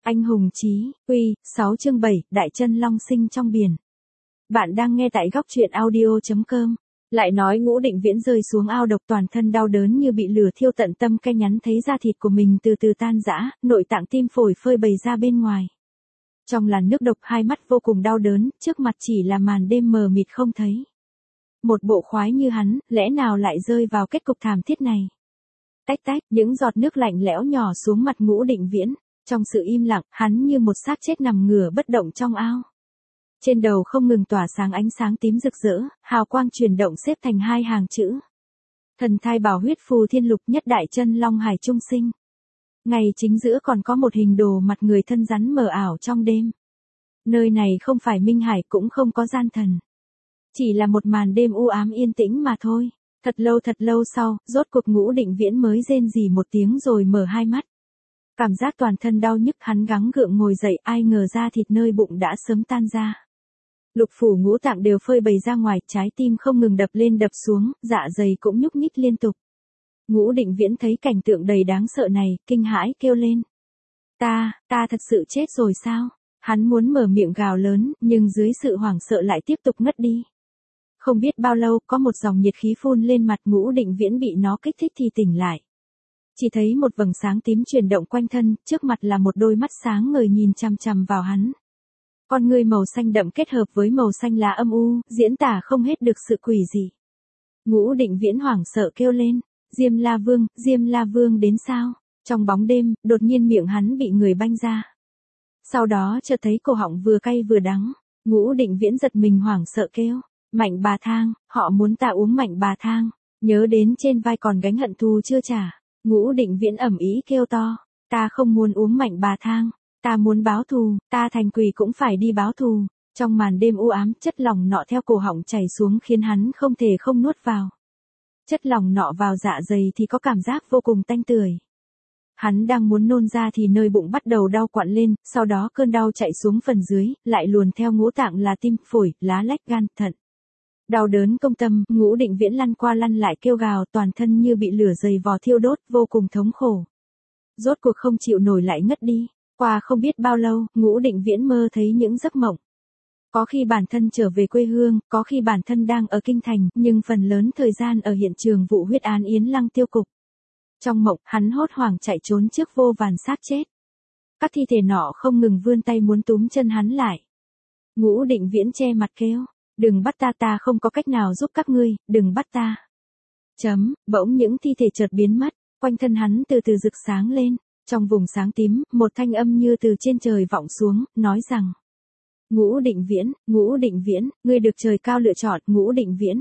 Anh hùng chí, Uy, 6 chương 7, Đại Chân Long sinh trong biển. Bạn đang nghe tại góc truyện audio.com. Lại nói Ngũ Định Viễn rơi xuống ao độc, toàn thân đau đớn như bị lửa thiêu tận tâm, cay nhắn thấy da thịt của mình từ từ tan rã, nội tạng tim phổi phơi bày ra bên ngoài. Trong làn nước độc, hai mắt vô cùng đau đớn, trước mặt chỉ là màn đêm mờ mịt không thấy. Một bộ khoái như hắn, lẽ nào lại rơi vào kết cục thảm thiết này? Tách tách, những giọt nước lạnh lẽo nhỏ xuống mặt Ngũ Định Viễn. Trong sự im lặng, hắn như một xác chết nằm ngửa bất động trong ao. Trên đầu không ngừng tỏa sáng ánh sáng tím rực rỡ, hào quang chuyển động xếp thành hai hàng chữ. Thần thai bảo huyết phù thiên lục, nhất đại chân long hải trung sinh. Ngày chính giữa còn có một hình đồ mặt người thân rắn mờ ảo trong đêm. Nơi này không phải Minh Hải, cũng không có gian thần. Chỉ là một màn đêm u ám yên tĩnh mà thôi. Thật lâu sau, rốt cuộc Ngũ Định Viễn mới rên rỉ một tiếng rồi mở hai mắt. Cảm giác toàn thân đau nhức, hắn gắng gượng ngồi dậy, ai ngờ da thịt nơi bụng đã sớm tan ra. Lục phủ ngũ tạng đều phơi bày ra ngoài, trái tim không ngừng đập lên đập xuống, dạ dày cũng nhúc nhích liên tục. Ngũ Định Viễn thấy cảnh tượng đầy đáng sợ này, kinh hãi kêu lên. Ta thật sự chết rồi sao? Hắn muốn mở miệng gào lớn, nhưng dưới sự hoảng sợ lại tiếp tục ngất đi. Không biết bao lâu, có một dòng nhiệt khí phun lên mặt, Ngũ Định Viễn bị nó kích thích thì tỉnh lại. Chỉ thấy một vầng sáng tím chuyển động quanh thân, trước mặt là một đôi mắt sáng ngời nhìn chằm chằm vào hắn. Con ngươi màu xanh đậm kết hợp với màu xanh lá âm u, diễn tả không hết được sự quỷ dị. Ngũ Định Viễn hoảng sợ kêu lên, Diêm La Vương đến sao? Trong bóng đêm, đột nhiên miệng hắn bị người banh ra. Sau đó chợt thấy cổ họng vừa cay vừa đắng, Ngũ Định Viễn giật mình hoảng sợ kêu, Mạnh bà thang, họ muốn ta uống mạnh bà thang, nhớ đến trên vai còn gánh hận thù chưa trả. Ngũ Định Viễn ầm ĩ kêu to, ta không muốn uống mạnh bà thang, ta muốn báo thù, ta thành quỷ cũng phải đi báo thù. Trong màn đêm u ám, chất lỏng nọ theo cổ họng chảy xuống khiến hắn không thể không nuốt vào. Chất lỏng nọ vào dạ dày thì có cảm giác vô cùng tanh tưởi. Hắn đang muốn nôn ra thì nơi bụng bắt đầu đau quặn lên, sau đó cơn đau chạy xuống phần dưới, lại luồn theo ngũ tạng là tim, phổi, lá lách, gan, thận. Đau đớn công tâm, Ngũ Định Viễn lăn qua lăn lại kêu gào, toàn thân như bị lửa dày vò thiêu đốt, vô cùng thống khổ. Rốt cuộc không chịu nổi lại ngất đi. Qua không biết bao lâu, Ngũ Định Viễn mơ thấy những giấc mộng. Có khi bản thân trở về quê hương, có khi bản thân đang ở kinh thành, nhưng phần lớn thời gian ở hiện trường vụ huyết án Yến Lăng tiêu cục. Trong mộng, hắn hốt hoảng chạy trốn trước vô vàn xác chết. Các thi thể nọ không ngừng vươn tay muốn túm chân hắn lại. Ngũ Định Viễn che mặt kêu, đừng bắt ta không có cách nào giúp các ngươi, đừng bắt ta. Bỗng những thi thể chợt biến mất, quanh thân hắn từ từ rực sáng lên, trong vùng sáng tím, một thanh âm như từ trên trời vọng xuống, nói rằng: Ngũ Định Viễn, ngươi được trời cao lựa chọn, Ngũ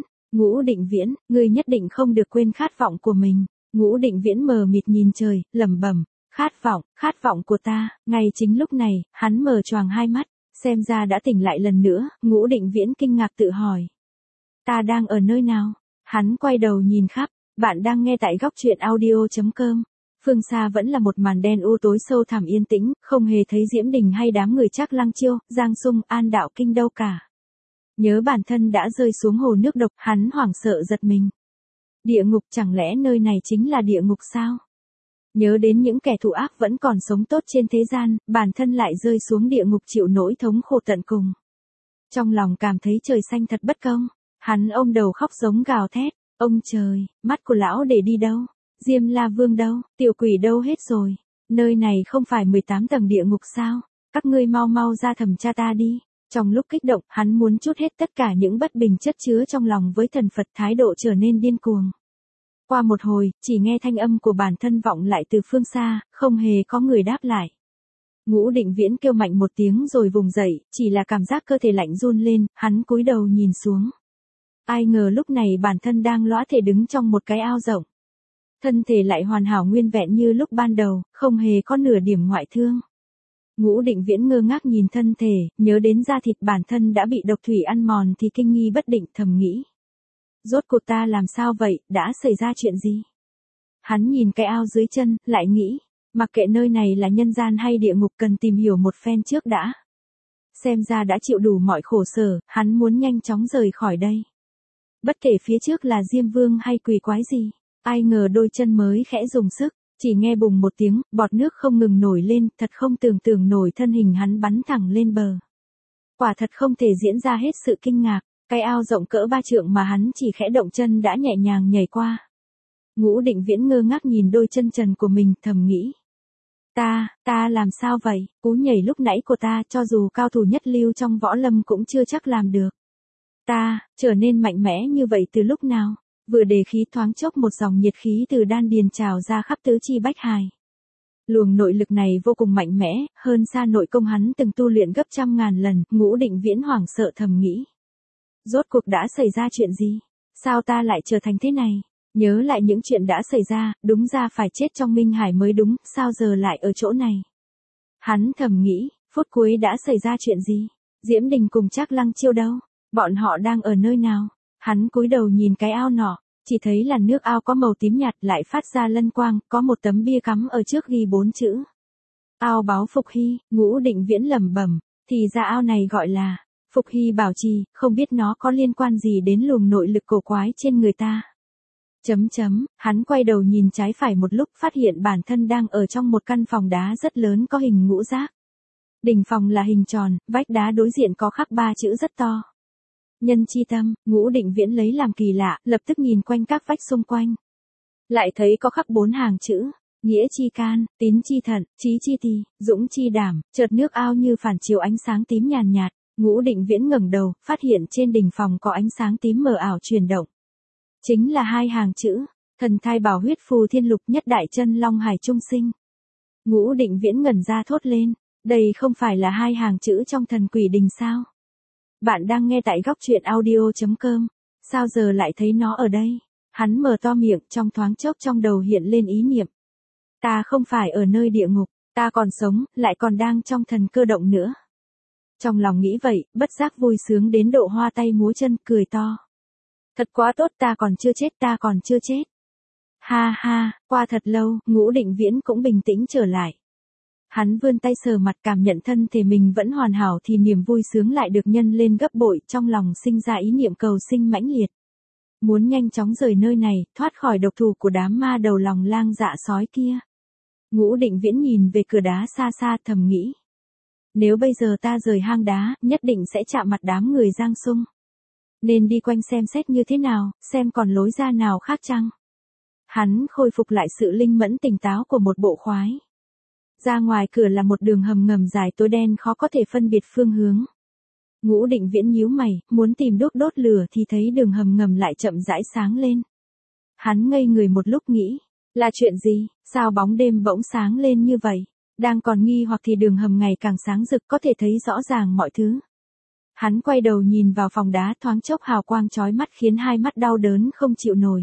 Định Viễn, ngươi nhất định không được quên khát vọng của mình. Ngũ Định Viễn mờ mịt nhìn trời, lẩm bẩm, khát vọng của ta. Ngay chính lúc này, hắn mở choàng hai mắt, xem ra đã tỉnh lại lần nữa. Ngũ Định Viễn kinh ngạc tự hỏi, ta đang ở nơi nào? Hắn quay đầu nhìn khắp, bạn đang nghe tại góc truyện audio.com. Phương xa vẫn là một màn đen u tối sâu thẳm yên tĩnh, không hề thấy Diễm Đình hay đám người Trác Lăng Chiêu, Giang Sung, An Đạo Kinh đâu cả. Nhớ bản thân đã rơi xuống hồ nước độc, hắn hoảng sợ giật mình. Địa ngục, chẳng lẽ nơi này chính là địa ngục sao? Nhớ đến những kẻ thù ác vẫn còn sống tốt trên thế gian, bản thân lại rơi xuống địa ngục chịu nỗi thống khổ tận cùng. Trong lòng cảm thấy trời xanh thật bất công, hắn ôm đầu khóc giống gào thét, ông trời, mắt của lão để đi đâu? Diêm La Vương đâu? Tiểu quỷ đâu hết rồi? Nơi này không phải 18 tầng địa ngục sao? Các ngươi mau ra thẩm tra ta đi. Trong lúc kích động, hắn muốn trút hết tất cả những bất bình chất chứa trong lòng với thần Phật, thái độ trở nên điên cuồng. Qua một hồi, chỉ nghe thanh âm của bản thân vọng lại từ phương xa, không hề có người đáp lại. Ngũ Định Viễn kêu mạnh một tiếng rồi vùng dậy, chỉ là cảm giác cơ thể lạnh run lên, hắn cúi đầu nhìn xuống. Ai ngờ lúc này bản thân đang lõa thể đứng trong một cái ao rộng. Thân thể lại hoàn hảo nguyên vẹn như lúc ban đầu, không hề có nửa điểm ngoại thương. Ngũ Định Viễn ngơ ngác nhìn thân thể, nhớ đến da thịt bản thân đã bị độc thủy ăn mòn thì kinh nghi bất định, thầm nghĩ. Rốt cuộc ta làm sao vậy, đã xảy ra chuyện gì? Hắn nhìn cái ao dưới chân, lại nghĩ, mặc kệ nơi này là nhân gian hay địa ngục cần tìm hiểu một phen trước đã. Xem ra đã chịu đủ mọi khổ sở, hắn muốn nhanh chóng rời khỏi đây. Bất kể phía trước là Diêm Vương hay quỷ quái gì. Ai ngờ đôi chân mới khẽ dùng sức, Chỉ nghe bùng một tiếng, bọt nước không ngừng nổi lên, thật không tưởng tượng nổi thân hình hắn bắn thẳng lên bờ. Quả thật không thể diễn ra hết sự kinh ngạc, cái ao rộng cỡ 3 trượng mà hắn chỉ khẽ động chân đã nhẹ nhàng nhảy qua. Ngũ Định Viễn ngơ ngác nhìn đôi chân trần của mình, thầm nghĩ. Ta làm sao vậy, cú nhảy lúc nãy của ta cho dù cao thủ nhất lưu trong võ lâm cũng chưa chắc làm được. Ta, trở nên mạnh mẽ như vậy từ lúc nào? Vừa đề khí thoáng chốc một dòng nhiệt khí từ đan điền trào ra khắp tứ chi bách hài. Luồng nội lực này vô cùng mạnh mẽ, hơn xa nội công hắn từng tu luyện gấp trăm ngàn lần, Ngũ Định Viễn hoảng sợ thầm nghĩ. Rốt cuộc đã xảy ra chuyện gì? Sao ta lại trở thành thế này? Nhớ lại những chuyện đã xảy ra, đúng ra phải chết trong Minh Hải mới đúng, sao giờ lại ở chỗ này? Hắn thầm nghĩ, phút cuối đã xảy ra chuyện gì? Diễm Đình cùng Trác Lăng Chiêu đâu? Bọn họ đang ở nơi nào? Hắn cúi đầu nhìn cái ao nọ, chỉ thấy là nước ao có màu tím nhạt lại phát ra lân quang, có một tấm bia cắm ở trước ghi 4 chữ. Ao báu Phục Hy, Ngũ Định Viễn lẩm bẩm, thì ra ao này gọi là Phục Hy bảo trì, không biết nó có liên quan gì đến luồng nội lực cổ quái trên người ta. Hắn quay đầu nhìn trái phải một lúc, phát hiện bản thân đang ở trong một căn phòng đá rất lớn có hình ngũ giác. Đỉnh phòng là hình tròn, vách đá đối diện có khắc 3 chữ rất to. Nhân chi tâm, Ngũ Định Viễn lấy làm kỳ lạ, lập tức nhìn quanh các vách xung quanh. Lại thấy có khắc 4 hàng chữ, nghĩa chi can, tín chi thận, trí chi tỳ, dũng chi đảm, chợt nước ao như phản chiếu ánh sáng tím nhàn nhạt. Ngũ Định Viễn ngẩng đầu, phát hiện trên đỉnh phòng có ánh sáng tím mờ ảo chuyển động. Chính là 2 hàng chữ, thần thai bảo huyết phù thiên lục nhất đại chân long hải trung sinh. Ngũ Định Viễn ngẩn ra thốt lên, đây không phải là 2 hàng chữ trong thần quỷ đình sao? Bạn đang nghe tại góc truyện audio.com, sao giờ lại thấy nó ở đây? Hắn mở to miệng, trong thoáng chốc trong đầu hiện lên ý niệm. Ta không phải ở nơi địa ngục, ta còn sống, lại còn đang trong thần cơ động nữa. Trong lòng nghĩ vậy, bất giác vui sướng đến độ hoa tay múa chân, cười to. Thật quá tốt, ta còn chưa chết. Ha ha, qua thật lâu, Ngũ Định Viễn cũng bình tĩnh trở lại. Hắn vươn tay sờ mặt, cảm nhận thân thể mình vẫn hoàn hảo thì niềm vui sướng lại được nhân lên gấp bội, trong lòng sinh ra ý niệm cầu sinh mãnh liệt. Muốn nhanh chóng rời nơi này, thoát khỏi độc thủ của đám ma đầu lòng lang dạ sói kia. Ngũ Định Viễn nhìn về cửa đá xa xa, thầm nghĩ. Nếu bây giờ ta rời hang đá, nhất định sẽ chạm mặt đám người Giang Sung. Nên đi quanh xem xét như thế nào, xem còn lối ra nào khác chăng. Hắn khôi phục lại sự linh mẫn tỉnh táo của một bộ khoái. Ra ngoài cửa là một đường hầm ngầm dài tối đen khó có thể phân biệt phương hướng. Ngũ Định Viễn nhíu mày, muốn tìm đốt lửa thì thấy đường hầm ngầm lại chậm rãi sáng lên. Hắn ngây người một lúc nghĩ, là chuyện gì, sao bóng đêm bỗng sáng lên như vậy? Đang còn nghi hoặc thì đường hầm ngày càng sáng rực, có thể thấy rõ ràng mọi thứ. Hắn quay đầu nhìn vào phòng đá, thoáng chốc hào quang chói mắt khiến hai mắt đau đớn không chịu nổi.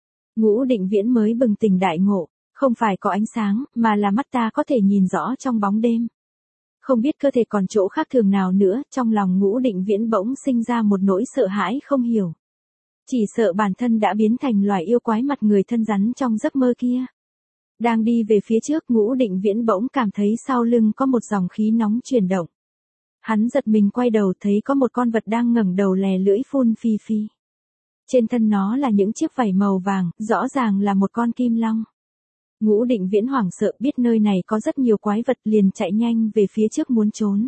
Ngũ Định Viễn mới bừng tỉnh đại ngộ, không phải có ánh sáng, mà là mắt ta có thể nhìn rõ trong bóng đêm. Không biết cơ thể còn chỗ khác thường nào nữa, trong lòng Ngũ Định Viễn bỗng sinh ra một nỗi sợ hãi không hiểu. Chỉ sợ bản thân đã biến thành loài yêu quái mặt người thân rắn trong giấc mơ kia. Đang đi về phía trước, Ngũ Định Viễn bỗng cảm thấy sau lưng có một dòng khí nóng chuyển động. Hắn giật mình quay đầu, thấy có một con vật đang ngẩng đầu lè lưỡi phun phi phi. Trên thân nó là những chiếc vảy màu vàng, rõ ràng là một con kim long. Ngũ Định Viễn hoảng sợ, biết nơi này có rất nhiều quái vật, liền chạy nhanh về phía trước muốn trốn.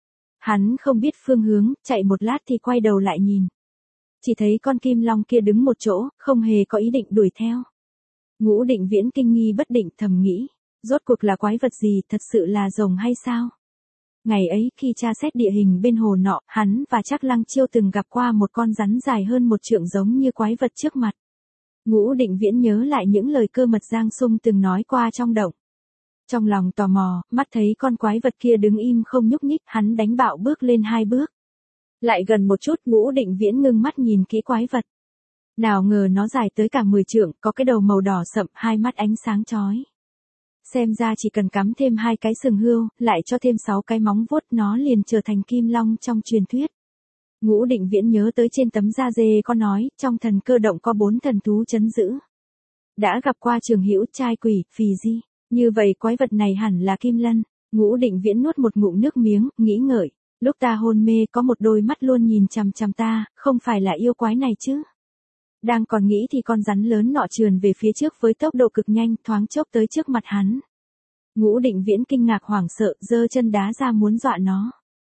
Hắn không biết phương hướng, chạy một lát thì quay đầu lại nhìn. Chỉ thấy con kim long kia đứng một chỗ, không hề có ý định đuổi theo. Ngũ Định Viễn kinh nghi bất định, thầm nghĩ, rốt cuộc là quái vật gì, thật sự là rồng hay sao? Ngày ấy khi tra xét địa hình bên hồ nọ, hắn và Trác Lăng Chiêu từng gặp qua một con rắn dài hơn 1 trượng giống như quái vật trước mặt. Ngũ Định Viễn nhớ lại những lời Cơ Mật Giang Sung từng nói qua trong động. Trong lòng tò mò, mắt thấy con quái vật kia đứng im không nhúc nhích, hắn đánh bạo bước lên 2 bước. Lại gần một chút, Ngũ Định Viễn ngưng mắt nhìn kỹ quái vật. Nào ngờ nó dài tới cả 10 trượng, có cái đầu màu đỏ sậm, 2 mắt ánh sáng chói. Xem ra chỉ cần cắm thêm 2 cái sừng hươu, lại cho thêm 6 cái móng vuốt, nó liền trở thành kim long trong truyền thuyết. Ngũ Định Viễn nhớ tới trên tấm da dê có nói, trong thần cơ động có 4 thần thú trấn giữ. Đã gặp qua Trường Hữu, trai quỷ, phì di, như vậy quái vật này hẳn là kim lân. Ngũ Định Viễn nuốt một ngụm nước miếng, nghĩ ngợi, lúc ta hôn mê có một đôi mắt luôn nhìn chằm chằm ta, không phải là yêu quái này chứ? Đang còn nghĩ thì con rắn lớn nọ trườn về phía trước với tốc độ cực nhanh, thoáng chốc tới trước mặt hắn. Ngũ Định Viễn kinh ngạc hoảng sợ, giơ chân đá ra muốn dọa nó.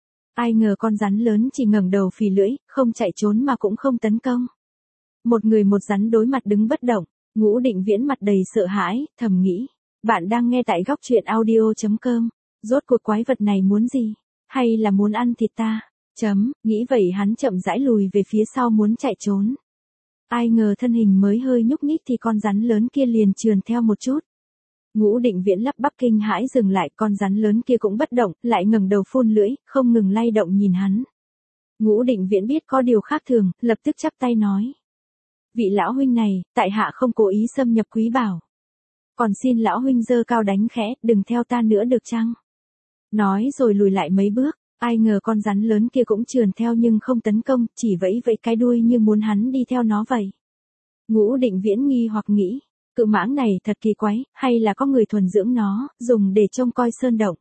Ai ngờ con rắn lớn chỉ ngẩng đầu phì lưỡi, không chạy trốn mà cũng không tấn công. Một người một rắn đối mặt đứng bất động, Ngũ Định Viễn mặt đầy sợ hãi, thầm nghĩ. Bạn đang nghe tại góc truyện audio.com. Rốt cuộc quái vật này muốn gì? Hay là muốn ăn thịt ta? Nghĩ vậy hắn chậm rãi lùi về phía sau muốn chạy trốn. Ai ngờ thân hình mới hơi nhúc nhích thì con rắn lớn kia liền trườn theo một chút. Ngũ Định Viễn lắp bắp kinh hãi dừng lại, con rắn lớn kia cũng bất động, lại ngẩng đầu phun lưỡi, không ngừng lay động nhìn hắn. Ngũ Định Viễn biết có điều khác thường, lập tức chắp tay nói. Vị lão huynh này, tại hạ không cố ý xâm nhập quý bảo. Còn xin lão huynh giơ cao đánh khẽ, đừng theo ta nữa được chăng? Nói rồi lùi lại mấy bước, ai ngờ con rắn lớn kia cũng trườn theo nhưng không tấn công, chỉ vẫy vẫy cái đuôi như muốn hắn đi theo nó vậy. Ngũ Định Viễn nghi hoặc nghĩ, cự mãng này thật kỳ quái, hay là có người thuần dưỡng nó, dùng để trông coi sơn động.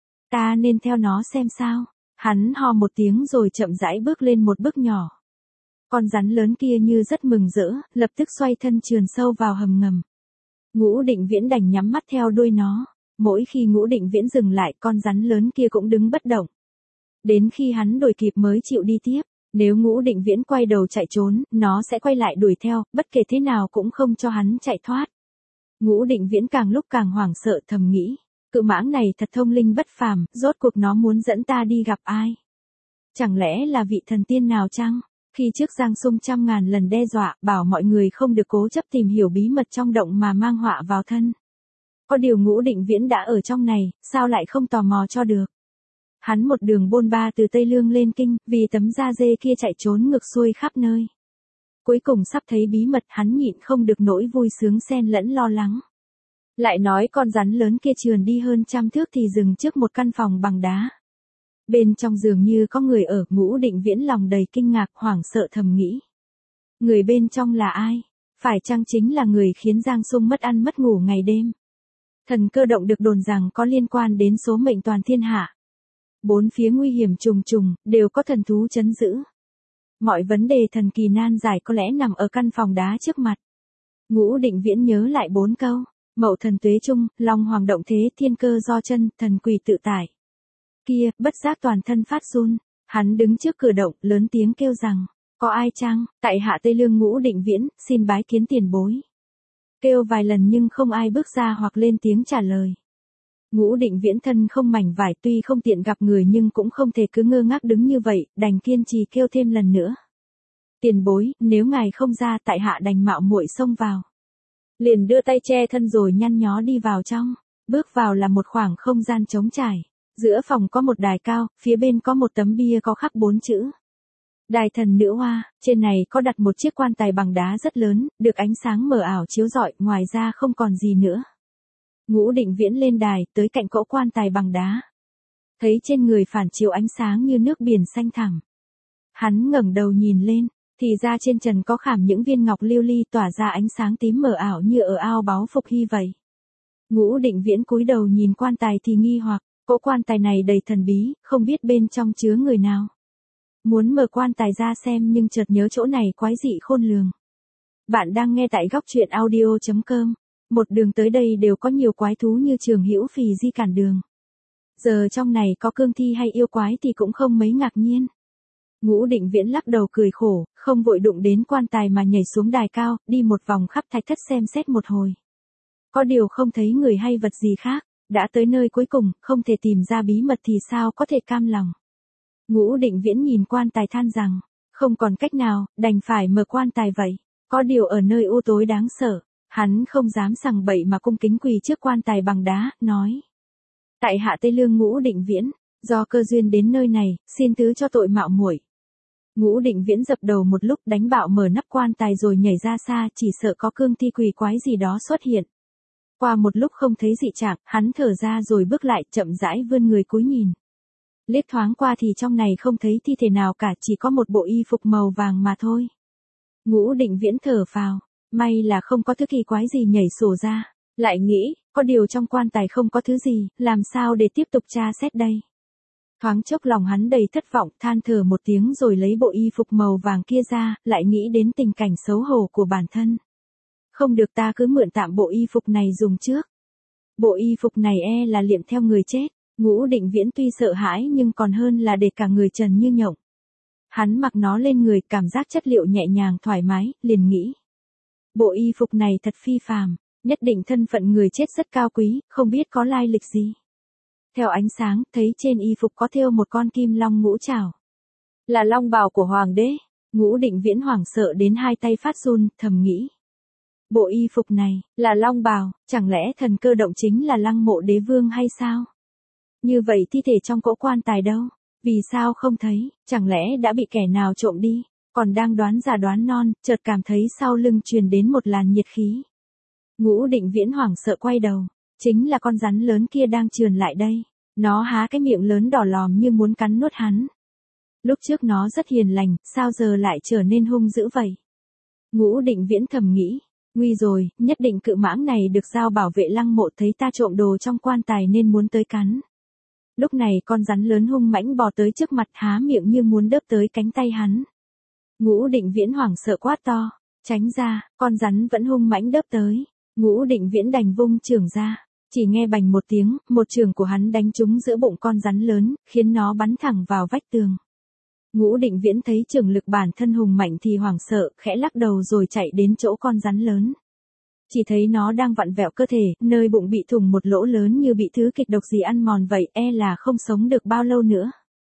Ta nên theo nó xem sao. Hắn ho một tiếng rồi chậm rãi bước lên một bước nhỏ. Con rắn lớn kia như rất mừng rỡ, lập tức xoay thân trườn sâu vào hầm ngầm. Ngũ Định Viễn đành nhắm mắt theo đuôi nó. Mỗi khi Ngũ Định Viễn dừng lại, con rắn lớn kia cũng đứng bất động. Đến khi hắn đuổi kịp mới chịu đi tiếp. Nếu Ngũ Định Viễn quay đầu chạy trốn, nó sẽ quay lại đuổi theo, bất kể thế nào cũng không cho hắn chạy thoát. Ngũ Định Viễn càng lúc càng hoảng sợ, thầm nghĩ. Cự mãng này thật thông linh bất phàm, rốt cuộc nó muốn dẫn ta đi gặp ai? Chẳng lẽ là vị thần tiên nào chăng? Khi trước Giang Sung trăm ngàn lần đe dọa, bảo mọi người không được cố chấp tìm hiểu bí mật trong động mà mang họa vào thân. Có điều Ngũ Định Viễn đã ở trong này, sao lại không tò mò cho được? Hắn một đường bôn ba từ Tây Lương lên Kinh, vì tấm da dê kia chạy trốn ngược xuôi khắp nơi. Cuối cùng sắp thấy bí mật, hắn nhịn không được nỗi vui sướng xen lẫn lo lắng. Lại nói con rắn lớn kia trườn đi hơn 100 thước thì dừng trước một căn phòng bằng đá. Bên trong dường như có người ở, Ngũ Định Viễn lòng đầy kinh ngạc, hoảng sợ thầm nghĩ. Người bên trong là ai? Phải chăng chính là người khiến Giang Sung mất ăn mất ngủ ngày đêm? Thần cơ động được đồn rằng có liên quan đến số mệnh toàn thiên hạ. Bốn phía nguy hiểm trùng trùng, đều có thần thú trấn giữ. Mọi vấn đề thần kỳ nan giải có lẽ nằm ở căn phòng đá trước mặt. Ngũ Định Viễn nhớ lại 4 câu. Mậu thần tuế trung, long hoàng động thế, thiên cơ do chân, thần quỷ tự tại. Kia, bất giác toàn thân phát run. Hắn đứng trước cửa động, lớn tiếng kêu rằng, có ai chăng? Tại hạ Tây Lương Ngũ Định Viễn, xin bái kiến tiền bối. Kêu vài lần nhưng không ai bước ra hoặc lên tiếng trả lời. Ngũ Định Viễn thân không mảnh vải, tuy không tiện gặp người nhưng cũng không thể cứ ngơ ngác đứng như vậy, đành kiên trì kêu thêm lần nữa. Tiền bối, nếu ngài không ra, tại hạ đành mạo muội xông vào. Liền đưa tay che thân rồi nhăn nhó đi vào trong. Bước vào là một khoảng không gian trống trải. Giữa phòng có một đài cao, phía bên có một tấm bia có khắc 4 chữ. Đài thần nữ hoa, trên này có đặt một chiếc quan tài bằng đá rất lớn, được ánh sáng mờ ảo chiếu rọi, ngoài ra không còn gì nữa. Ngũ Định Viễn lên đài, tới cạnh cỗ quan tài bằng đá. Thấy trên người phản chiếu ánh sáng như nước biển xanh thẳm. Hắn ngẩng đầu nhìn lên, thì ra trên trần có khảm những viên ngọc lưu ly tỏa ra ánh sáng tím mờ ảo như ở ao báu phục hy vậy. Ngũ Định Viễn cúi đầu nhìn quan tài thì nghi hoặc, cỗ quan tài này đầy thần bí, không biết bên trong chứa người nào. Muốn mở quan tài ra xem nhưng chợt nhớ chỗ này quái dị khôn lường. Bạn đang nghe tại góc truyện audio.com. Một đường tới đây đều có nhiều quái thú như Trường Hữu Phì Di cản đường. Giờ trong này có cương thi hay yêu quái thì cũng không mấy ngạc nhiên. Ngũ Định Viễn lắc đầu cười khổ, không vội đụng đến quan tài mà nhảy xuống đài cao, đi một vòng khắp thạch thất xem xét một hồi. Có điều không thấy người hay vật gì khác, đã tới nơi cuối cùng, không thể tìm ra bí mật thì sao có thể cam lòng. Ngũ Định Viễn nhìn quan tài than rằng, không còn cách nào, đành phải mở quan tài vậy. Có điều ở nơi u tối đáng sợ, hắn không dám sằng bậy mà cung kính quỳ trước quan tài bằng đá, nói. Tại hạ Tây Lương Ngũ Định Viễn, do cơ duyên đến nơi này, xin thứ cho tội mạo muội. Ngũ Định Viễn dập đầu một lúc đánh bạo mở nắp quan tài rồi nhảy ra xa, chỉ sợ có cương thi quỷ quái gì đó xuất hiện. Qua một lúc không thấy dị trạng, hắn thở ra rồi bước lại, chậm rãi vươn người cúi nhìn. Liếc thoáng qua thì trong này không thấy thi thể nào cả, chỉ có một bộ y phục màu vàng mà thôi. Ngũ Định Viễn thở phào, may là không có thứ kỳ quái gì nhảy sổ ra, lại nghĩ, có điều trong quan tài không có thứ gì, làm sao để tiếp tục tra xét đây. Thoáng chốc lòng hắn đầy thất vọng, than thở một tiếng rồi lấy bộ y phục màu vàng kia ra, lại nghĩ đến tình cảnh xấu hổ của bản thân. Không được, ta cứ mượn tạm bộ y phục này dùng trước. Bộ y phục này là liệm theo người chết. Ngũ Định Viễn tuy sợ hãi nhưng còn hơn là để cả người trần như nhộng. Hắn mặc nó lên người, cảm giác chất liệu nhẹ nhàng thoải mái, liền nghĩ. Bộ y phục này thật phi phàm, nhất định thân phận người chết rất cao quý, không biết có lai lịch gì. Theo ánh sáng, thấy trên y phục có thêu một con kim long ngũ trảo. Là long bào của hoàng đế. Ngũ Định Viễn hoảng sợ đến hai tay phát run, thầm nghĩ. Bộ y phục này, là long bào, chẳng lẽ Thần Cơ Động chính là Lăng Mộ Đế Vương hay sao? Như vậy thi thể trong cỗ quan tài đâu? Vì sao không thấy, chẳng lẽ đã bị kẻ nào trộm đi? Còn đang đoán già đoán non, chợt cảm thấy sau lưng truyền đến một làn nhiệt khí. Ngũ Định Viễn hoảng sợ quay đầu, chính là con rắn lớn kia đang trườn lại đây. Nó há cái miệng lớn đỏ lòm như muốn cắn nuốt hắn. Lúc trước nó rất hiền lành, sao giờ lại trở nên hung dữ vậy? Ngũ Định Viễn thầm nghĩ, nguy rồi, nhất định cự mãng này được giao bảo vệ Lăng Mộ thấy ta trộm đồ trong quan tài nên muốn tới cắn. Lúc này con rắn lớn hung mãnh bò tới trước mặt, há miệng như muốn đớp tới cánh tay hắn. Ngũ Định Viễn hoảng sợ quát to, tránh ra, con rắn vẫn hung mãnh đớp tới. Ngũ Định Viễn đành vung chưởng ra, chỉ nghe bành một tiếng, một chưởng của hắn đánh trúng giữa bụng con rắn lớn, khiến nó bắn thẳng vào vách tường. Ngũ Định Viễn thấy chưởng lực bản thân hùng mạnh thì hoảng sợ, khẽ lắc đầu rồi chạy đến chỗ con rắn lớn. Chỉ thấy nó đang vặn vẹo cơ thể, nơi bụng bị thủng một lỗ lớn như bị thứ kịch độc gì ăn mòn vậy, là không sống được bao lâu nữa.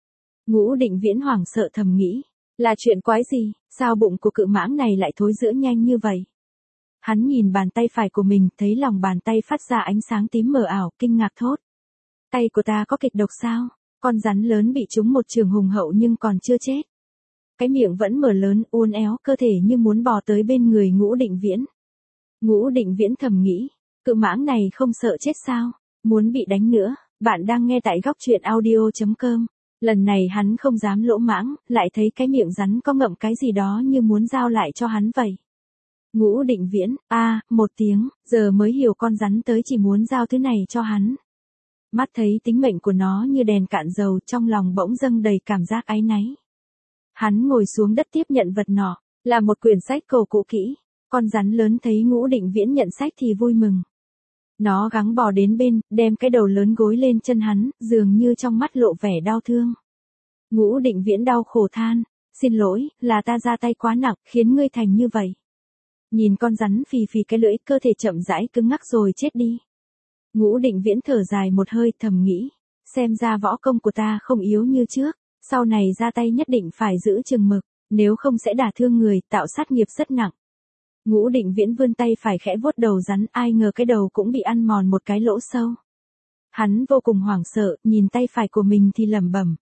Ngũ Định Viễn hoảng sợ thầm nghĩ, là chuyện quái gì, sao bụng của cự mãng này lại thối rữa nhanh như vậy? Hắn nhìn bàn tay phải của mình, thấy lòng bàn tay phát ra ánh sáng tím mờ ảo, kinh ngạc thốt. Tay của ta có kịch độc sao? Con rắn lớn bị trúng một chưởng hùng hậu nhưng còn chưa chết. Cái miệng vẫn mở lớn, uốn éo cơ thể như muốn bò tới bên người Ngũ Định Viễn. Ngũ Định Viễn thầm nghĩ, cự mãng này không sợ chết sao? Muốn bị đánh nữa. Bạn đang nghe tại góc truyện audio.com. Lần này hắn không dám lỗ mãng, lại thấy cái miệng rắn có ngậm cái gì đó như muốn giao lại cho hắn vậy. Ngũ Định Viễn, một tiếng, giờ mới hiểu con rắn tới chỉ muốn giao thứ này cho hắn. Mắt thấy tính mệnh của nó như đèn cạn dầu, trong lòng bỗng dâng đầy cảm giác áy náy. Hắn ngồi xuống đất tiếp nhận vật nọ, là một quyển sách cổ cũ kỹ. Con rắn lớn thấy Ngũ Định Viễn nhận sách thì vui mừng. Nó gắng bò đến bên, đem cái đầu lớn gối lên chân hắn, dường như trong mắt lộ vẻ đau thương. Ngũ Định Viễn đau khổ than, xin lỗi, là ta ra tay quá nặng, khiến ngươi thành như vậy. Nhìn con rắn phì phì cái lưỡi, cơ thể chậm rãi cứng ngắc rồi chết đi. Ngũ Định Viễn thở dài một hơi, thầm nghĩ, xem ra võ công của ta không yếu như trước, sau này ra tay nhất định phải giữ chừng mực, nếu không sẽ đả thương người, tạo sát nghiệp rất nặng. Ngũ Định Viễn vươn tay phải khẽ vuốt đầu rắn, ai ngờ cái đầu cũng bị ăn mòn một cái lỗ sâu. Hắn vô cùng hoảng sợ, nhìn tay phải của mình thì lẩm bẩm.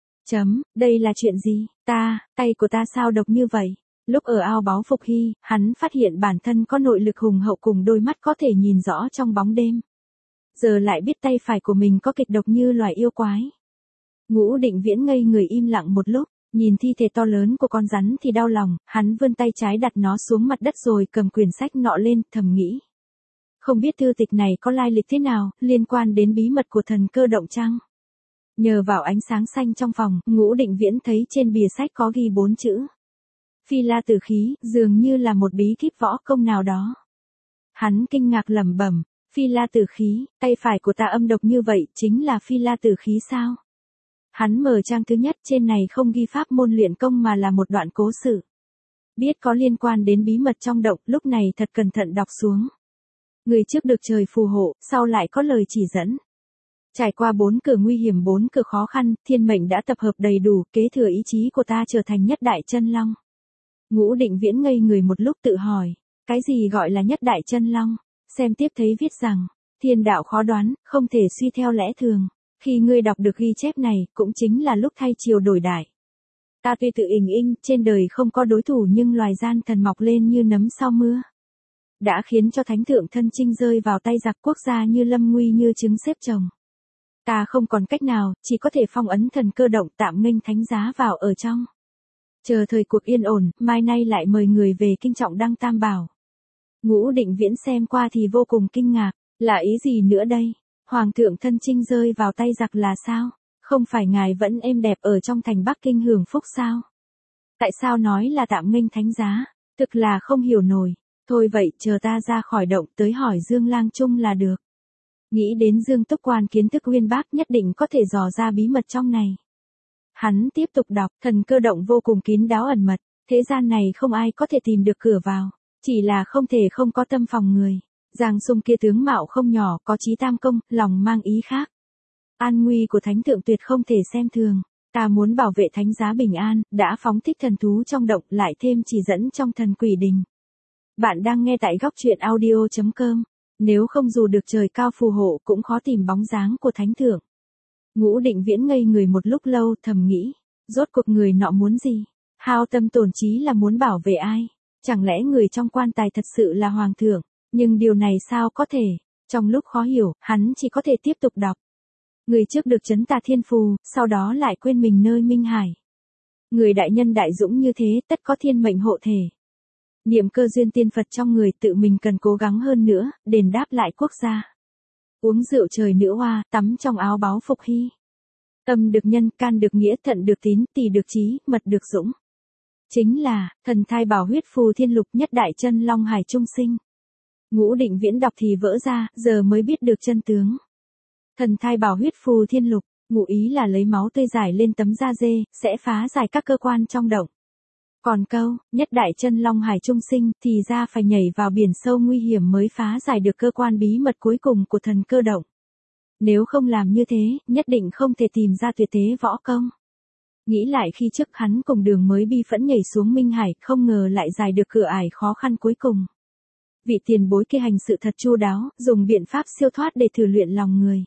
Đây là chuyện gì, tay của ta sao độc như vậy? Lúc ở ao báu Phục Hy, hắn phát hiện bản thân có nội lực hùng hậu cùng đôi mắt có thể nhìn rõ trong bóng đêm. Giờ lại biết tay phải của mình có kịch độc như loài yêu quái. Ngũ Định Viễn ngây người im lặng một lúc, nhìn thi thể to lớn của con rắn thì đau lòng, hắn vươn tay trái đặt nó xuống mặt đất rồi cầm quyển sách nọ lên, thầm nghĩ. Không biết thư tịch này có lai lịch thế nào, liên quan đến bí mật của Thần Cơ Động chăng? Nhờ vào ánh sáng xanh trong phòng, Ngũ Định Viễn thấy trên bìa sách có ghi 4 chữ. Phi La Tử Khí, dường như là một bí kíp võ công nào đó. Hắn kinh ngạc lẩm bẩm, Phi La Tử Khí, tay phải của ta âm độc như vậy, chính là Phi La Tử Khí sao? Hắn mở trang thứ nhất, trên này không ghi pháp môn luyện công mà là một đoạn cố sự. Biết có liên quan đến bí mật trong động, lúc này thật cẩn thận đọc xuống. Người trước được trời phù hộ, sau lại có lời chỉ dẫn. Trải qua 4 cửa nguy hiểm 4 cửa khó khăn, thiên mệnh đã tập hợp đầy đủ, kế thừa ý chí của ta trở thành nhất đại chân long. Ngũ Định Viễn ngây người một lúc tự hỏi, cái gì gọi là nhất đại chân long? Xem tiếp thấy viết rằng, thiên đạo khó đoán, không thể suy theo lẽ thường. Khi ngươi đọc được ghi chép này, cũng chính là lúc thay chiều đổi đại. Ta tuy tự inh, trên đời không có đối thủ nhưng loài gian thần mọc lên như nấm sau mưa. Đã khiến cho thánh thượng thân chinh rơi vào tay giặc, quốc gia như lâm nguy như trứng xếp chồng. Ta không còn cách nào, chỉ có thể phong ấn Thần Cơ Động tạm nghênh thánh giá vào ở trong. Chờ thời cuộc yên ổn, mai nay lại mời người về kinh trọng đăng tam bảo. Ngũ Định Viễn xem qua thì vô cùng kinh ngạc, là ý gì nữa đây? Hoàng thượng thân chinh rơi vào tay giặc là sao? Không phải ngài vẫn êm đẹp ở trong thành Bắc Kinh hưởng phúc sao? Tại sao nói là tạm nghênh thánh giá? Thực là không hiểu nổi. Thôi vậy, chờ ta ra khỏi động tới hỏi Dương Lang Trung là được. Nghĩ đến Dương Túc Quan kiến thức uyên bác nhất định có thể dò ra bí mật trong này. Hắn tiếp tục đọc, thần cơ động vô cùng kín đáo ẩn mật, thế gian này không ai có thể tìm được cửa vào, chỉ là không thể không có tâm phòng người. Giang Sung kia tướng mạo không nhỏ, có chí tam công, lòng mang ý khác. An nguy của thánh thượng tuyệt không thể xem thường. Ta muốn bảo vệ thánh giá bình an, đã phóng thích thần thú trong động lại thêm chỉ dẫn trong thần quỷ đình. Bạn đang nghe tại góc truyện audio.com. Nếu không dù được trời cao phù hộ cũng khó tìm bóng dáng của thánh thượng. Ngũ Định Viễn ngây người một lúc lâu thầm nghĩ, rốt cuộc người nọ muốn gì? Hao tâm tổn trí là muốn bảo vệ ai? Chẳng lẽ người trong quan tài thật sự là hoàng thượng? Nhưng điều này sao có thể? Trong lúc khó hiểu, hắn chỉ có thể tiếp tục đọc. Người trước được trấn tà thiên phù, sau đó lại quên mình nơi Minh Hải. Người đại nhân đại dũng như thế tất có thiên mệnh hộ thể. Niệm cơ duyên tiên Phật trong người tự mình cần cố gắng hơn nữa, đền đáp lại quốc gia. Uống rượu trời nữ hoa, tắm trong áo báu phục hy. Tâm được nhân, can được nghĩa, thận được tín, tỳ được trí, mật được dũng. Chính là, thần thai bảo huyết phù thiên lục nhất đại chân long hải trung sinh. Ngũ Định Viễn đọc thì vỡ ra, giờ mới biết được chân tướng. Thần thai bảo huyết phù thiên lục, ngụ ý là lấy máu tươi giải lên tấm da dê, sẽ phá giải các cơ quan trong động. Còn câu, nhất đại chân long hải trung sinh, thì ra phải nhảy vào biển sâu nguy hiểm mới phá giải được cơ quan bí mật cuối cùng của thần cơ động. Nếu không làm như thế, nhất định không thể tìm ra tuyệt thế võ công. Nghĩ lại khi trước hắn cùng Đường mới bi phẫn nhảy xuống Minh Hải, không ngờ lại giải được cửa ải khó khăn cuối cùng. Vị tiền bối kia hành sự thật chu đáo, dùng biện pháp siêu thoát để thử luyện lòng người.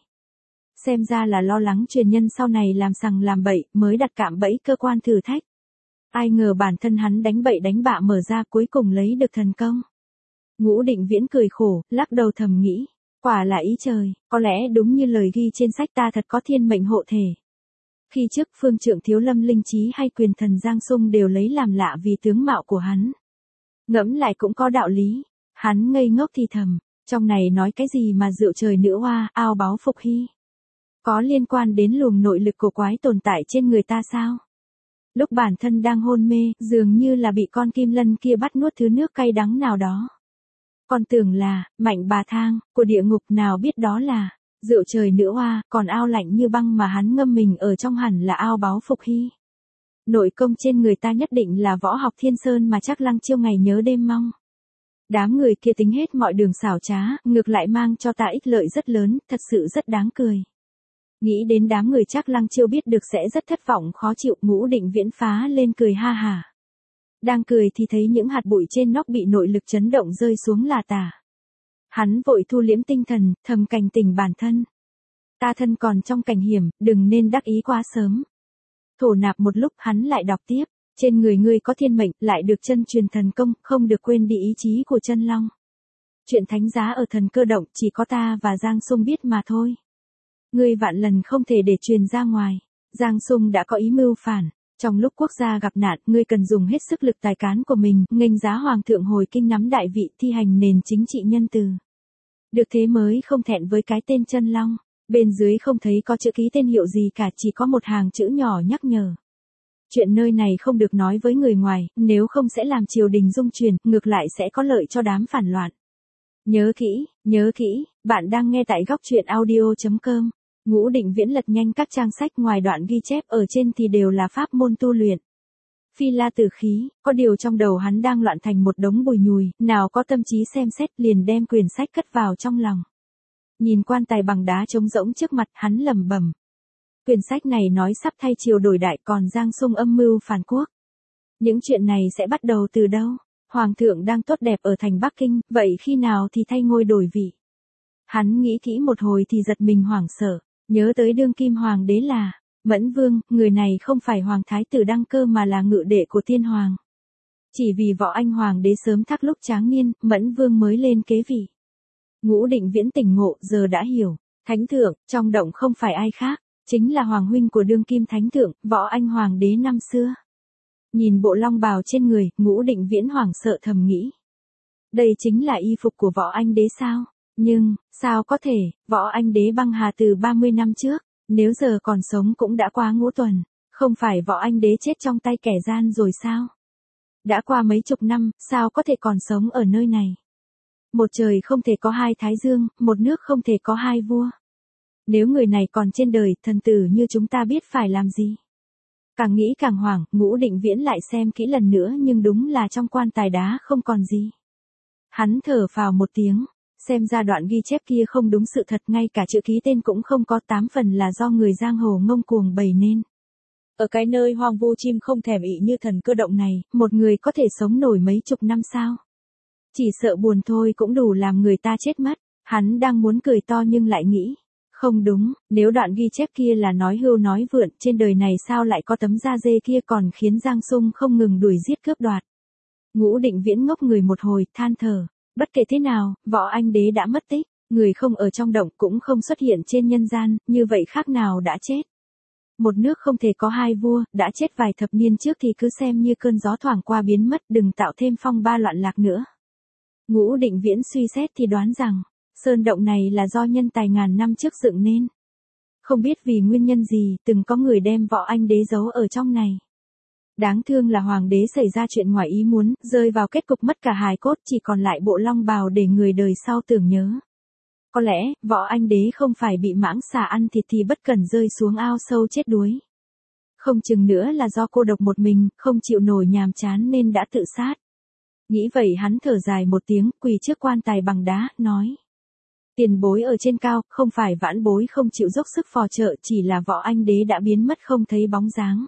Xem ra là lo lắng truyền nhân sau này làm sằng làm bậy, mới đặt cạm bẫy cơ quan thử thách. Ai ngờ bản thân hắn đánh bậy đánh bạ mở ra cuối cùng lấy được thần công. Ngũ Định Viễn cười khổ, lắc đầu thầm nghĩ, quả là ý trời, có lẽ đúng như lời ghi trên sách ta thật có thiên mệnh hộ thể. Khi trước phương trượng Thiếu Lâm Linh Trí hay quyền thần Giang Sung đều lấy làm lạ vì tướng mạo của hắn. Ngẫm lại cũng có đạo lý, hắn ngây ngốc thì thầm, trong này nói cái gì mà rượu trời nữ hoa, ao báu phục hy. Có liên quan đến luồng nội lực cổ quái tồn tại trên người ta sao? Lúc bản thân đang hôn mê, dường như là bị con kim lân kia bắt nuốt thứ nước cay đắng nào đó. Còn tưởng là, mạnh bà thang, của địa ngục nào biết đó là, rượu trời nữ hoa, còn ao lạnh như băng mà hắn ngâm mình ở trong hẳn là ao báu phục hy. Nội công trên người ta nhất định là võ học thiên sơn mà chắc Lăng Chiêu ngày nhớ đêm mong. Đám người kia tính hết mọi đường xảo trá, ngược lại mang cho ta ích lợi rất lớn, thật sự rất đáng cười. Nghĩ đến đám người chắc Lăng Chiêu biết được sẽ rất thất vọng khó chịu, Ngũ Định Viễn phá lên cười ha hả. Đang cười thì thấy những hạt bụi trên nóc bị nội lực chấn động rơi xuống là tả. Hắn vội thu liễm tinh thần, thầm cảnh tỉnh bản thân. Ta thân còn trong cảnh hiểm, đừng nên đắc ý quá sớm. Thổ nạp một lúc hắn lại đọc tiếp, trên người ngươi có thiên mệnh, lại được chân truyền thần công, không được quên đi ý chí của chân long. Chuyện thánh giá ở thần cơ động chỉ có ta và Giang Sung biết mà thôi. Ngươi vạn lần không thể để truyền ra ngoài. Giang Sung đã có ý mưu phản. Trong lúc quốc gia gặp nạn, ngươi cần dùng hết sức lực tài cán của mình, nghênh giá hoàng thượng hồi kinh nắm đại vị, thi hành nền chính trị nhân từ. Được thế mới không thẹn với cái tên chân long. Bên dưới không thấy có chữ ký tên hiệu gì cả, chỉ có một hàng chữ nhỏ nhắc nhở. Chuyện nơi này không được nói với người ngoài, nếu không sẽ làm triều đình rung chuyển, ngược lại sẽ có lợi cho đám phản loạn. Nhớ kỹ, bạn đang nghe tại góc truyện audio.com. Ngũ Định Viễn lật nhanh các trang sách, ngoài đoạn ghi chép ở trên thì đều là pháp môn tu luyện. Phi la tử khí, có điều trong đầu hắn đang loạn thành một đống bùi nhùi, nào có tâm trí xem xét, liền đem quyển sách cất vào trong lòng. Nhìn quan tài bằng đá trống rỗng trước mặt, hắn lẩm bẩm. Quyển sách này nói sắp thay triều đổi đại, còn Giang Sung âm mưu phản quốc. Những chuyện này sẽ bắt đầu từ đâu? Hoàng thượng đang tốt đẹp ở thành Bắc Kinh, vậy khi nào thì thay ngôi đổi vị? Hắn nghĩ kỹ một hồi thì giật mình hoảng sợ, nhớ tới đương kim hoàng đế là Mẫn Vương, người này không phải hoàng thái tử đăng cơ mà là ngự đệ của tiên hoàng. Chỉ vì võ anh hoàng đế sớm thắc lúc tráng niên, Mẫn Vương mới lên kế vị. Ngũ Định Viễn tỉnh ngộ, giờ đã hiểu, thánh thượng, trong động không phải ai khác, chính là hoàng huynh của đương kim thánh thượng, võ anh hoàng đế năm xưa. Nhìn bộ long bào trên người, Ngũ Định Viễn hoảng sợ thầm nghĩ. Đây chính là y phục của võ anh đế sao? Nhưng, sao có thể, võ anh đế băng hà từ 30 năm trước, Nếu giờ còn sống cũng đã qua ngũ tuần, không phải Võ Anh Đế chết trong tay kẻ gian rồi sao? Đã qua mấy chục năm, sao có thể còn sống ở nơi này? Một trời không thể có hai thái dương, một nước không thể có hai vua. Nếu người này còn trên đời, thần tử như chúng ta biết phải làm gì? Càng nghĩ càng hoảng, Ngũ Định Viễn lại xem kỹ lần nữa nhưng đúng là trong quan tài đá không còn gì. Hắn thở phào một tiếng, xem ra đoạn ghi chép kia không đúng sự thật, ngay cả chữ ký tên cũng không có, 8 phần là do người giang hồ ngông cuồng bày nên. Ở cái nơi hoang vu chim không thèm ị như Thần Cơ Động này, một người có thể sống nổi mấy chục năm sao? Chỉ sợ buồn thôi cũng đủ làm người ta chết mất. Hắn đang muốn cười to nhưng lại nghĩ, không đúng, nếu đoạn ghi chép kia là nói hưu nói vượn, trên đời này sao lại có tấm da dê kia còn khiến Giang Sung không ngừng đuổi giết cướp đoạt. Ngũ Định Viễn ngốc người một hồi, than thở, bất kể thế nào, Võ Anh Đế đã mất tích, người không ở trong động cũng không xuất hiện trên nhân gian, như vậy khác nào đã chết. Một nước không thể có hai vua, đã chết vài thập niên trước thì cứ xem như cơn gió thoảng qua biến mất, đừng tạo thêm phong ba loạn lạc nữa. Ngũ Định Viễn suy xét thì đoán rằng, sơn động này là do nhân tài ngàn năm trước dựng nên. Không biết vì nguyên nhân gì, từng có người đem Võ Anh Đế giấu ở trong này. Đáng thương là hoàng đế xảy ra chuyện ngoài ý muốn, rơi vào kết cục mất cả hài cốt, chỉ còn lại bộ long bào để người đời sau tưởng nhớ. Có lẽ, Võ Anh Đế không phải bị mãng xà ăn thịt thì bất cẩn rơi xuống ao sâu chết đuối. Không chừng nữa là do cô độc một mình, không chịu nổi nhàm chán nên đã tự sát. Nghĩ vậy hắn thở dài một tiếng, quỳ trước quan tài bằng đá, nói. Tiền bối ở trên cao, không phải vãn bối không chịu dốc sức phò trợ, chỉ là Võ Anh Đế đã biến mất không thấy bóng dáng.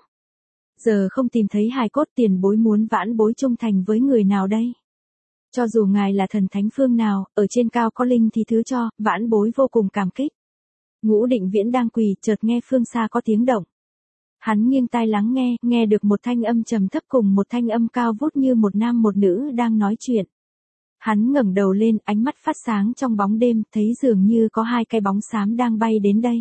Giờ không tìm thấy hài cốt, tiền bối muốn vãn bối trung thành với người nào đây? Cho dù ngài là thần thánh phương nào, ở trên cao có linh thì thứ cho, vãn bối vô cùng cảm kích. Ngũ Định Viễn đang quỳ, chợt nghe phương xa có tiếng động. Hắn nghiêng tai lắng nghe, nghe được một thanh âm trầm thấp cùng một thanh âm cao vút như một nam một nữ đang nói chuyện. Hắn ngẩng đầu lên, ánh mắt phát sáng trong bóng đêm, thấy dường như có hai cái bóng xám đang bay đến đây.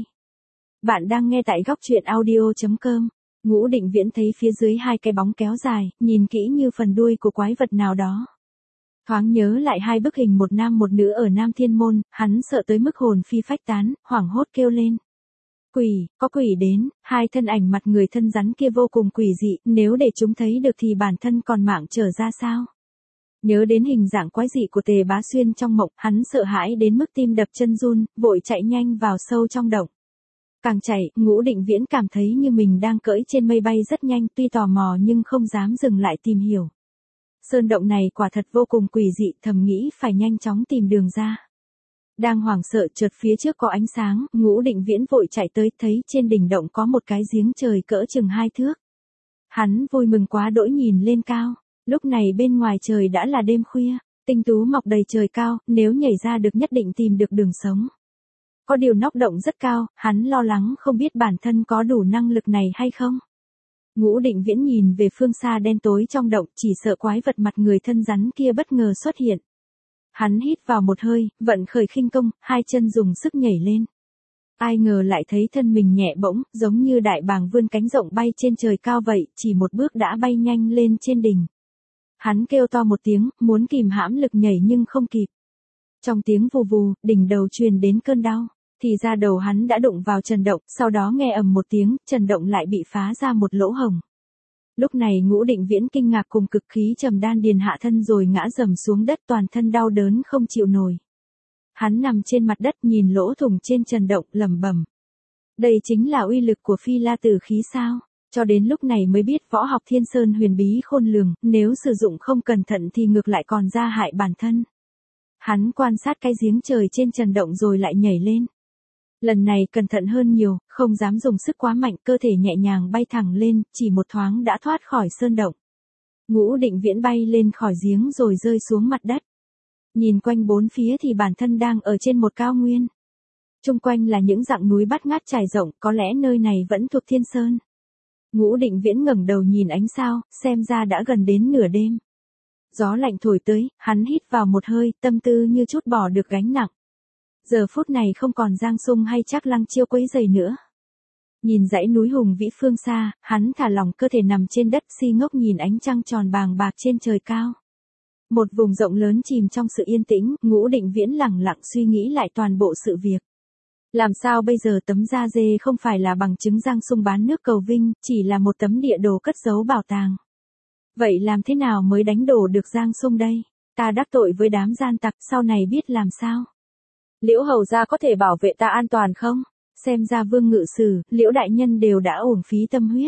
Bạn đang nghe tại góc truyện audio.com. Ngũ Định Viễn thấy phía dưới hai cái bóng kéo dài, nhìn kỹ như phần đuôi của quái vật nào đó. Thoáng nhớ lại hai bức hình một nam một nữ ở Nam Thiên Môn, hắn sợ tới mức hồn phi phách tán, hoảng hốt kêu lên. Quỷ, có quỷ đến, hai thân ảnh mặt người thân rắn kia vô cùng quỷ dị, nếu để chúng thấy được thì bản thân còn mạng trở ra sao? Nhớ đến hình dạng quái dị của Tề Bá Xuyên trong mộng, hắn sợ hãi đến mức tim đập chân run, vội chạy nhanh vào sâu trong động. Càng chạy, Ngũ Định Viễn cảm thấy như mình đang cưỡi trên mây bay rất nhanh, tuy tò mò nhưng không dám dừng lại tìm hiểu. Sơn động này quả thật vô cùng quỷ dị, thầm nghĩ phải nhanh chóng tìm đường ra. Đang hoảng sợ chợt phía trước có ánh sáng, Ngũ Định Viễn vội chạy tới, thấy trên đỉnh động có một cái giếng trời cỡ chừng 2 thước. Hắn vui mừng quá đỗi nhìn lên cao, lúc này bên ngoài trời đã là đêm khuya, tinh tú mọc đầy trời cao, nếu nhảy ra được nhất định tìm được đường sống. Có điều nóc động rất cao, hắn lo lắng không biết bản thân có đủ năng lực này hay không. Ngũ Định Viễn nhìn về phương xa đen tối trong động, chỉ sợ quái vật mặt người thân rắn kia bất ngờ xuất hiện. Hắn hít vào một hơi, vận khởi khinh công, hai chân dùng sức nhảy lên. Ai ngờ lại thấy thân mình nhẹ bỗng, giống như đại bàng vươn cánh rộng bay trên trời cao vậy, chỉ một bước đã bay nhanh lên trên đỉnh. Hắn kêu to một tiếng, muốn kìm hãm lực nhảy nhưng không kịp. Trong tiếng vù vù, đỉnh đầu truyền đến cơn đau, thì ra đầu hắn đã đụng vào trần động, sau đó nghe ầm một tiếng, trần động lại bị phá ra một lỗ hổng. Lúc này Ngũ Định Viễn kinh ngạc cùng cực khí trầm đan điền hạ thân rồi ngã rầm xuống đất, toàn thân đau đớn không chịu nổi. Hắn nằm trên mặt đất nhìn lỗ thủng trên trần động, lẩm bẩm. Đây chính là uy lực của Phi La Tử khí sao? Cho đến lúc này mới biết võ học Thiên Sơn huyền bí khôn lường, nếu sử dụng không cẩn thận thì ngược lại còn ra hại bản thân. Hắn quan sát cái giếng trời trên trần động rồi lại nhảy lên. Lần này cẩn thận hơn nhiều, không dám dùng sức quá mạnh, cơ thể nhẹ nhàng bay thẳng lên, chỉ một thoáng đã thoát khỏi sơn động. Ngũ Định Viễn bay lên khỏi giếng rồi rơi xuống mặt đất. Nhìn quanh bốn phía thì bản thân đang ở trên một cao nguyên. Trung quanh là những dặng núi bát ngát trải rộng, có lẽ nơi này vẫn thuộc Thiên Sơn. Ngũ Định Viễn ngẩng đầu nhìn ánh sao, xem ra đã gần đến nửa đêm. Gió lạnh thổi tới, hắn hít vào một hơi, tâm tư như chút bỏ được gánh nặng. Giờ phút này không còn Giang Sung hay Trác Lăng Chiêu quấy rầy nữa. Nhìn dãy núi hùng vĩ phương xa, hắn thả lỏng cơ thể nằm trên đất si ngốc nhìn ánh trăng tròn bàng bạc trên trời cao. Một vùng rộng lớn chìm trong sự yên tĩnh, Ngũ Định Viễn lặng lặng suy nghĩ lại toàn bộ sự việc. Làm sao bây giờ tấm da dê không phải là bằng chứng Giang Sung bán nước cầu vinh, chỉ là một tấm địa đồ cất giấu bảo tàng. Vậy làm thế nào mới đánh đổ được Giang Sung đây? Ta đắc tội với đám gian tặc, sau này biết làm sao? Liễu hầu gia có thể bảo vệ ta an toàn không? Xem ra Vương Ngự Sử, Liễu đại nhân đều đã uổng phí tâm huyết.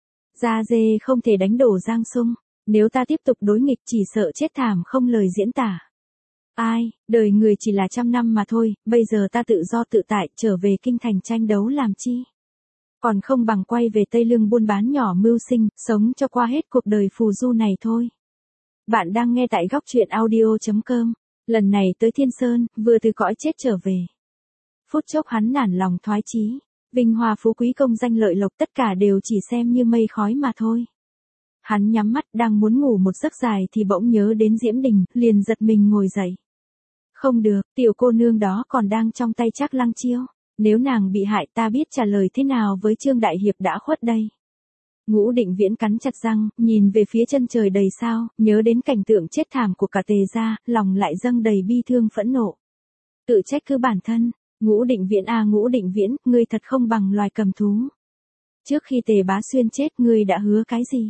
Da dê không thể đánh đổ Giang Sung, nếu ta tiếp tục đối nghịch chỉ sợ chết thảm không lời diễn tả. Ai, đời người chỉ là 100 năm mà thôi, bây giờ ta tự do tự tại trở về kinh thành tranh đấu làm chi? Còn không bằng quay về Tây Lương buôn bán nhỏ mưu sinh, sống cho qua hết cuộc đời phù du này thôi. Bạn đang nghe tại góc truyện audio.com. Lần này tới Thiên Sơn, vừa từ cõi chết trở về. Phút chốc hắn nản lòng thoái chí, vinh hoa phú quý công danh lợi lộc tất cả đều chỉ xem như mây khói mà thôi. Hắn nhắm mắt đang muốn ngủ một giấc dài thì bỗng nhớ đến Diễm Đình, liền giật mình ngồi dậy. Không được, tiểu cô nương đó còn đang trong tay Trác Lăng Chiêu. Nếu nàng bị hại ta biết trả lời thế nào với Trương Đại Hiệp đã khuất đây. Ngũ Định Viễn cắn chặt răng, nhìn về phía chân trời đầy sao, nhớ đến cảnh tượng chết thảm của cả Tề gia, lòng lại dâng đầy bi thương phẫn nộ. Tự trách cứ bản thân, Ngũ Định Viễn à Ngũ Định Viễn, ngươi thật không bằng loài cầm thú. Trước khi Tề Bá Xuyên chết ngươi đã hứa cái gì?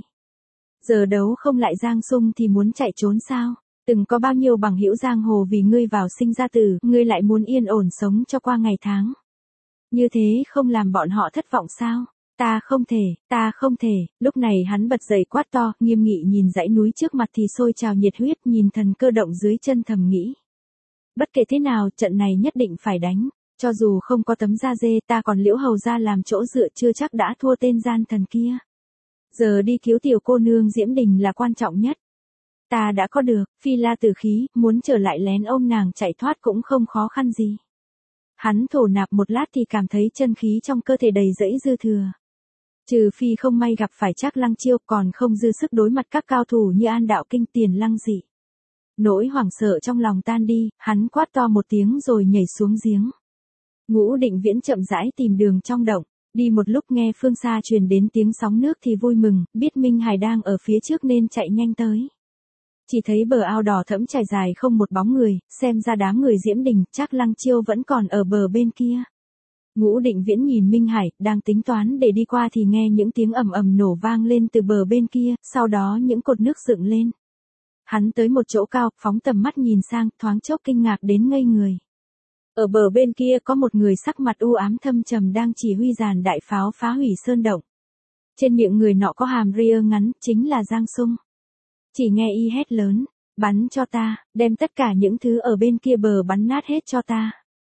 Giờ đấu không lại Giang Sung thì muốn chạy trốn sao? Từng có bao nhiêu bằng hữu giang hồ vì ngươi vào sinh ra tử, ngươi lại muốn yên ổn sống cho qua ngày tháng. Như thế không làm bọn họ thất vọng sao? Ta không thể, lúc này hắn bật dậy quát to, nghiêm nghị nhìn dãy núi trước mặt thì sôi trào nhiệt huyết, nhìn thần cơ động dưới chân thầm nghĩ. Bất kể thế nào, trận này nhất định phải đánh, cho dù không có tấm da dê ta còn Liễu hầu gia làm chỗ dựa chưa chắc đã thua tên gian thần kia. Giờ đi cứu tiểu cô nương Diễm Đình là quan trọng nhất. Ta đã có được, phi la tử khí, muốn trở lại lén ôm nàng chạy thoát cũng không khó khăn gì. Hắn thổ nạp một lát thì cảm thấy chân khí trong cơ thể đầy rẫy dư thừa. Trừ phi không may gặp phải Trác Lăng Chiêu còn không dư sức đối mặt các cao thủ như An Đạo Kinh Tiền Lăng Dị. Nỗi hoảng sợ trong lòng tan đi, hắn quát to một tiếng rồi nhảy xuống giếng. Ngũ Định Viễn chậm rãi tìm đường trong động, đi một lúc nghe phương xa truyền đến tiếng sóng nước thì vui mừng, biết Minh Hải đang ở phía trước nên chạy nhanh tới. Chỉ thấy bờ ao đỏ thẫm trải dài không một bóng người, xem ra đám người Diễm Đình, Trác Lăng Chiêu vẫn còn ở bờ bên kia. Ngũ Định Viễn nhìn Minh Hải, đang tính toán để đi qua thì nghe những tiếng ầm ầm nổ vang lên từ bờ bên kia, sau đó những cột nước dựng lên. Hắn tới một chỗ cao, phóng tầm mắt nhìn sang, thoáng chốc kinh ngạc đến ngây người. Ở bờ bên kia có một người sắc mặt u ám thâm trầm đang chỉ huy dàn đại pháo phá hủy sơn động. Trên miệng người nọ có hàm ria ngắn, chính là Giang Sung. Chỉ nghe y hét lớn, bắn cho ta, đem tất cả những thứ ở bên kia bờ bắn nát hết cho ta.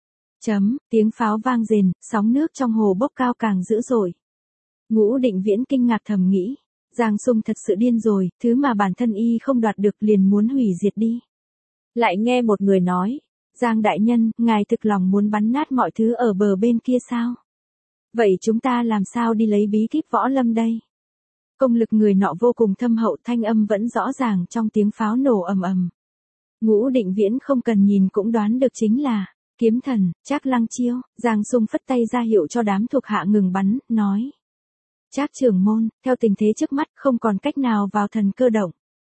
Tiếng pháo vang rền, sóng nước trong hồ bốc cao càng dữ dội. Ngũ Định Viễn kinh ngạc thầm nghĩ, Giang Sung thật sự điên rồi, thứ mà bản thân y không đoạt được liền muốn hủy diệt đi. Lại nghe một người nói, Giang đại nhân, ngài thực lòng muốn bắn nát mọi thứ ở bờ bên kia sao? Vậy chúng ta làm sao đi lấy bí kíp võ lâm đây? Công lực người nọ vô cùng thâm hậu, thanh âm vẫn rõ ràng trong tiếng pháo nổ ầm ầm. Ngũ Định Viễn không cần nhìn cũng đoán được chính là Kiếm Thần, Trác Lăng Chiêu. Giang Sung phất tay ra hiệu cho đám thuộc hạ ngừng bắn, nói: Trác trưởng môn, theo tình thế trước mắt không còn cách nào vào thần cơ động.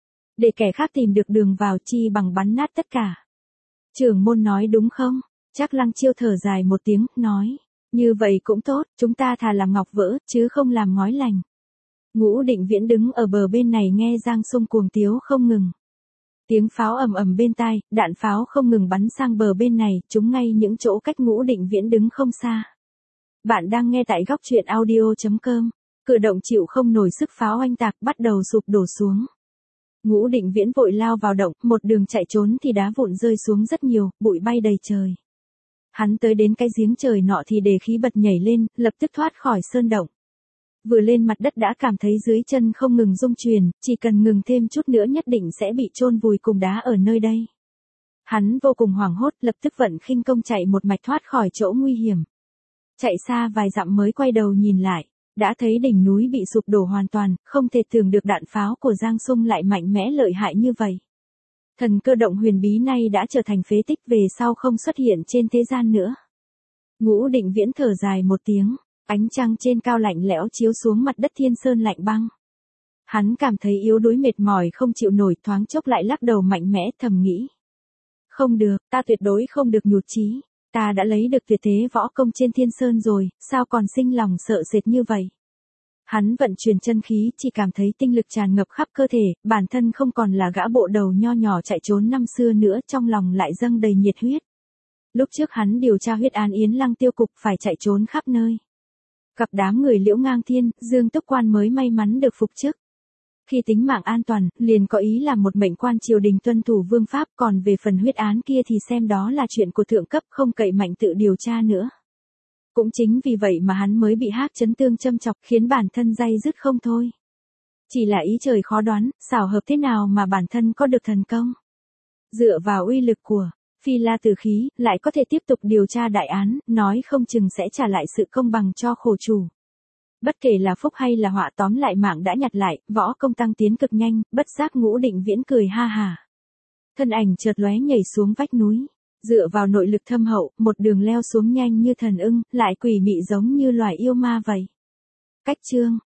Để kẻ khác tìm được đường vào chi bằng bắn nát tất cả. Trưởng môn nói đúng không? Trác Lăng Chiêu thở dài một tiếng, nói: Như vậy cũng tốt, chúng ta thà làm ngọc vỡ, chứ không làm ngói lành. Ngũ Định Viễn đứng ở bờ bên này nghe Giang Sung cuồng tiếu không ngừng. Tiếng pháo ầm ầm bên tai, đạn pháo không ngừng bắn sang bờ bên này, trúng ngay những chỗ cách Ngũ Định Viễn đứng không xa. Bạn đang nghe tại góc truyện audio.com. Cửa động chịu không nổi sức pháo oanh tạc bắt đầu sụp đổ xuống. Ngũ Định Viễn vội lao vào động, một đường chạy trốn thì đá vụn rơi xuống rất nhiều, bụi bay đầy trời. Hắn tới đến cái giếng trời nọ thì đề khí bật nhảy lên, lập tức thoát khỏi sơn động. Vừa lên mặt đất đã cảm thấy dưới chân không ngừng rung chuyển, chỉ cần ngừng thêm chút nữa nhất định sẽ bị chôn vùi cùng đá ở nơi đây. Hắn vô cùng hoảng hốt, lập tức vận khinh công chạy một mạch thoát khỏi chỗ nguy hiểm. Chạy xa vài dặm mới quay đầu nhìn lại, đã thấy đỉnh núi bị sụp đổ hoàn toàn, không thể tưởng được đạn pháo của Giang Sung lại mạnh mẽ lợi hại như vậy. Thần cơ động huyền bí nay đã trở thành phế tích, về sau không xuất hiện trên thế gian nữa. Ngũ Định Viễn thở dài một tiếng. Ánh trăng trên cao lạnh lẽo chiếu xuống mặt đất Thiên Sơn lạnh băng. Hắn cảm thấy yếu đuối mệt mỏi không chịu nổi, thoáng chốc lại lắc đầu mạnh mẽ thầm nghĩ. Không được, ta tuyệt đối không được nhụt chí. Ta đã lấy được tuyệt thế võ công trên Thiên Sơn rồi, sao còn sinh lòng sợ sệt như vậy? Hắn vận chuyển chân khí, chỉ cảm thấy tinh lực tràn ngập khắp cơ thể, bản thân không còn là gã bộ đầu nho nhỏ chạy trốn năm xưa nữa, trong lòng lại dâng đầy nhiệt huyết. Lúc trước hắn điều tra huyết án Yến Lăng tiêu cục phải chạy trốn khắp nơi. Gặp đám người Liễu Ngang Thiên, Dương Túc Quan mới may mắn được phục chức. Khi tính mạng an toàn, liền có ý làm một mệnh quan triều đình tuân thủ vương pháp, còn về phần huyết án kia thì xem đó là chuyện của thượng cấp, không cậy mạnh tự điều tra nữa. Cũng chính vì vậy mà hắn mới bị Hắc Chấn Tương châm chọc, khiến bản thân day dứt không thôi. Chỉ là ý trời khó đoán, xảo hợp thế nào mà bản thân có được thần công. Dựa vào uy lực của Phi La Tử khí, lại có thể tiếp tục điều tra đại án, nói không chừng sẽ trả lại sự công bằng cho khổ chủ. Bất kể là phúc hay là họa, tóm lại mạng đã nhặt lại, võ công tăng tiến cực nhanh, bất giác Ngũ Định Viễn cười ha hà. Thân ảnh chợt lóe nhảy xuống vách núi, dựa vào nội lực thâm hậu, một đường leo xuống nhanh như thần ưng, lại quỷ mị giống như loài yêu ma vậy. Cách chương